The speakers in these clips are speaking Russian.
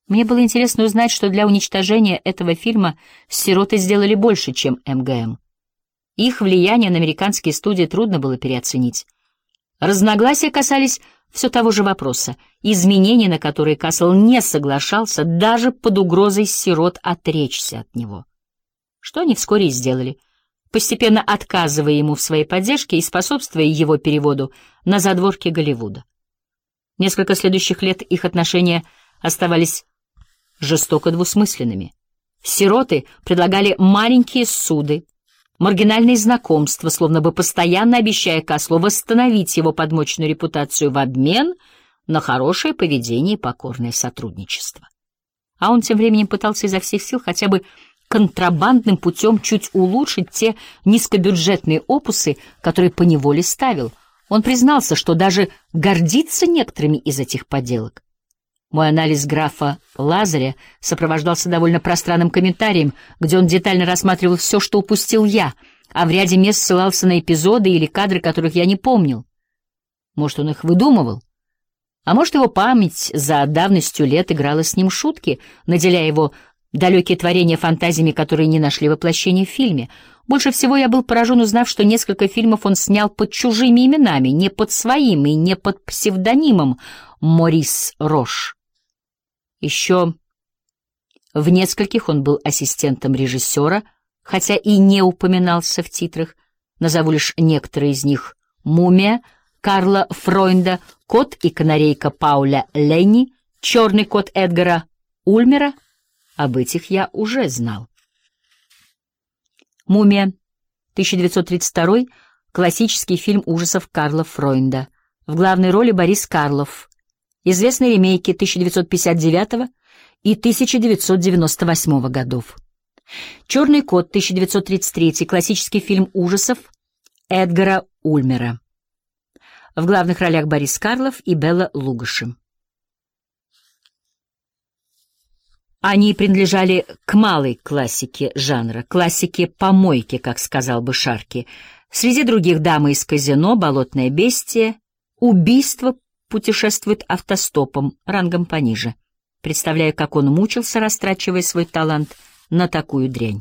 Мне было интересно узнать, что для уничтожения этого фильма сироты сделали больше, чем МГМ. Их влияние на американские студии трудно было переоценить. Разногласия касались все того же вопроса, изменений, на которые Кассел не соглашался даже под угрозой сирот отречься от него. Что они вскоре и сделали, постепенно отказывая ему в своей поддержке и способствуя его переводу на задворки Голливуда. Несколько следующих лет их отношения оставались жестоко двусмысленными. Сироты предлагали маленькие суды, маргинальные знакомства, словно бы постоянно обещая Каслу восстановить его подмоченную репутацию в обмен на хорошее поведение и покорное сотрудничество. А он тем временем пытался изо всех сил хотя бы контрабандным путем чуть улучшить те низкобюджетные опусы, которые поневоле ставил. Он признался, что даже гордится некоторыми из этих подделок. Мой анализ графа Лазаря сопровождался довольно пространным комментарием, где он детально рассматривал все, что упустил я, а в ряде мест ссылался на эпизоды или кадры, которых я не помнил. Может, он их выдумывал? А может, его память за давностью лет играла с ним шутки, наделяя его далекие творения фантазиями, которые не нашли воплощения в фильме. Больше всего я был поражен, узнав, что несколько фильмов он снял под чужими именами, не под своим и не под псевдонимом Морис Рош. Еще в нескольких он был ассистентом режиссера, хотя и не упоминался в титрах. Назову лишь некоторые из них: «Мумия» Карла Фройнда, «Кот и канарейка» Пауля Ленни, «Черный кот» Эдгара Ульмера. Об этих я уже знал. «Мумия», 1932, классический фильм ужасов Карла Фройнда. В главной роли Борис Карлов. Известные ремейки 1959 и 1998 годов. «Черный кот», 1933, классический фильм ужасов Эдгара Ульмера. В главных ролях Борис Карлов и Белла Лугоши. Они принадлежали к малой классике жанра, классике помойки, как сказал бы Шарки. Среди других «Дамы из казино», «Болотное бестие», «Убийство» путешествует автостопом, рангом пониже. Представляю, как он мучился, растрачивая свой талант на такую дрянь.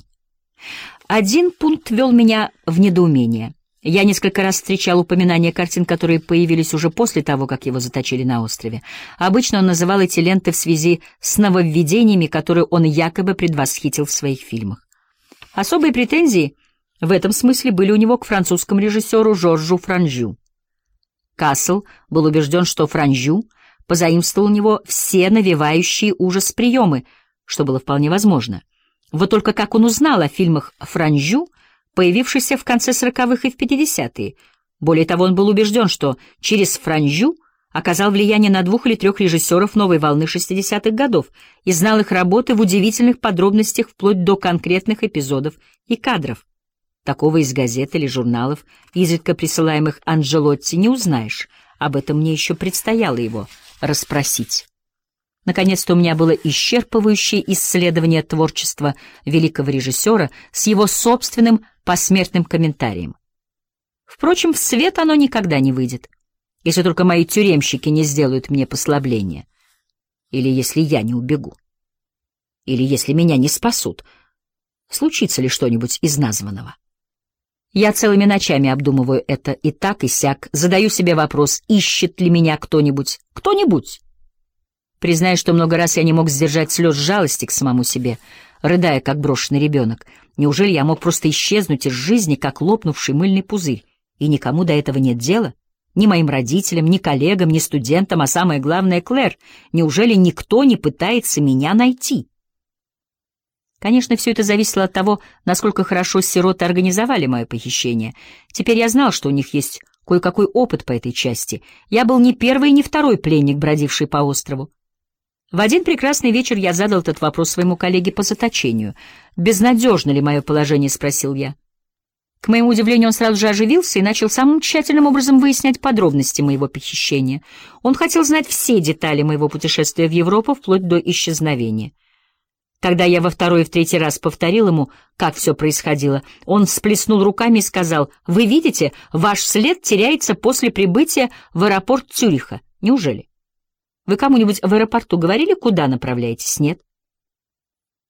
Один пункт ввел меня в недоумение. Я несколько раз встречал упоминания картин, которые появились уже после того, как его заточили на острове. Обычно он называл эти ленты в связи с нововведениями, которые он якобы предвосхитил в своих фильмах. Особые претензии в этом смысле были у него к французскому режиссеру Жоржу Франжю. Кассел был убежден, что Франжю позаимствовал у него все навевающие ужас приемы, что было вполне возможно. Вот только как он узнал о фильмах Франжю, появившихся в конце 40-х и в 50-е. Более того, он был убежден, что через Франжю оказал влияние на 2 или 3 режиссеров новой волны 60-х годов и знал их работы в удивительных подробностях вплоть до конкретных эпизодов и кадров. Такого из газет или журналов, изредка присылаемых Анджелотти, не узнаешь. Об этом мне еще предстояло его расспросить. Наконец-то у меня было исчерпывающее исследование творчества великого режиссера с его собственным посмертным комментарием. Впрочем, в свет оно никогда не выйдет, если только мои тюремщики не сделают мне послабления, или если я не убегу, или если меня не спасут. Случится ли что-нибудь из названного? Я целыми ночами обдумываю это и так, и сяк, задаю себе вопрос, ищет ли меня кто-нибудь. Кто-нибудь. Признаю, что много раз я не мог сдержать слез жалости к самому себе, рыдая, как брошенный ребенок. Неужели я мог просто исчезнуть из жизни, как лопнувший мыльный пузырь, и никому до этого нет дела? Ни моим родителям, ни коллегам, ни студентам, а самое главное — Клэр. Неужели никто не пытается меня найти? Конечно, все это зависело от того, насколько хорошо сироты организовали мое похищение. Теперь я знал, что у них есть кое-какой опыт по этой части. Я был не первый и не второй пленник, бродивший по острову. В один прекрасный вечер я задал этот вопрос своему коллеге по заточению. «Безнадежно ли мое положение?» — спросил я. К моему удивлению, он сразу же оживился и начал самым тщательным образом выяснять подробности моего похищения. Он хотел знать все детали моего путешествия в Европу, вплоть до исчезновения. Когда я во второй и в третий раз повторил ему, как все происходило, он всплеснул руками и сказал: «Вы видите, ваш след теряется после прибытия в аэропорт Цюриха. Неужели?» Вы кому-нибудь в аэропорту говорили, куда направляетесь? Нет.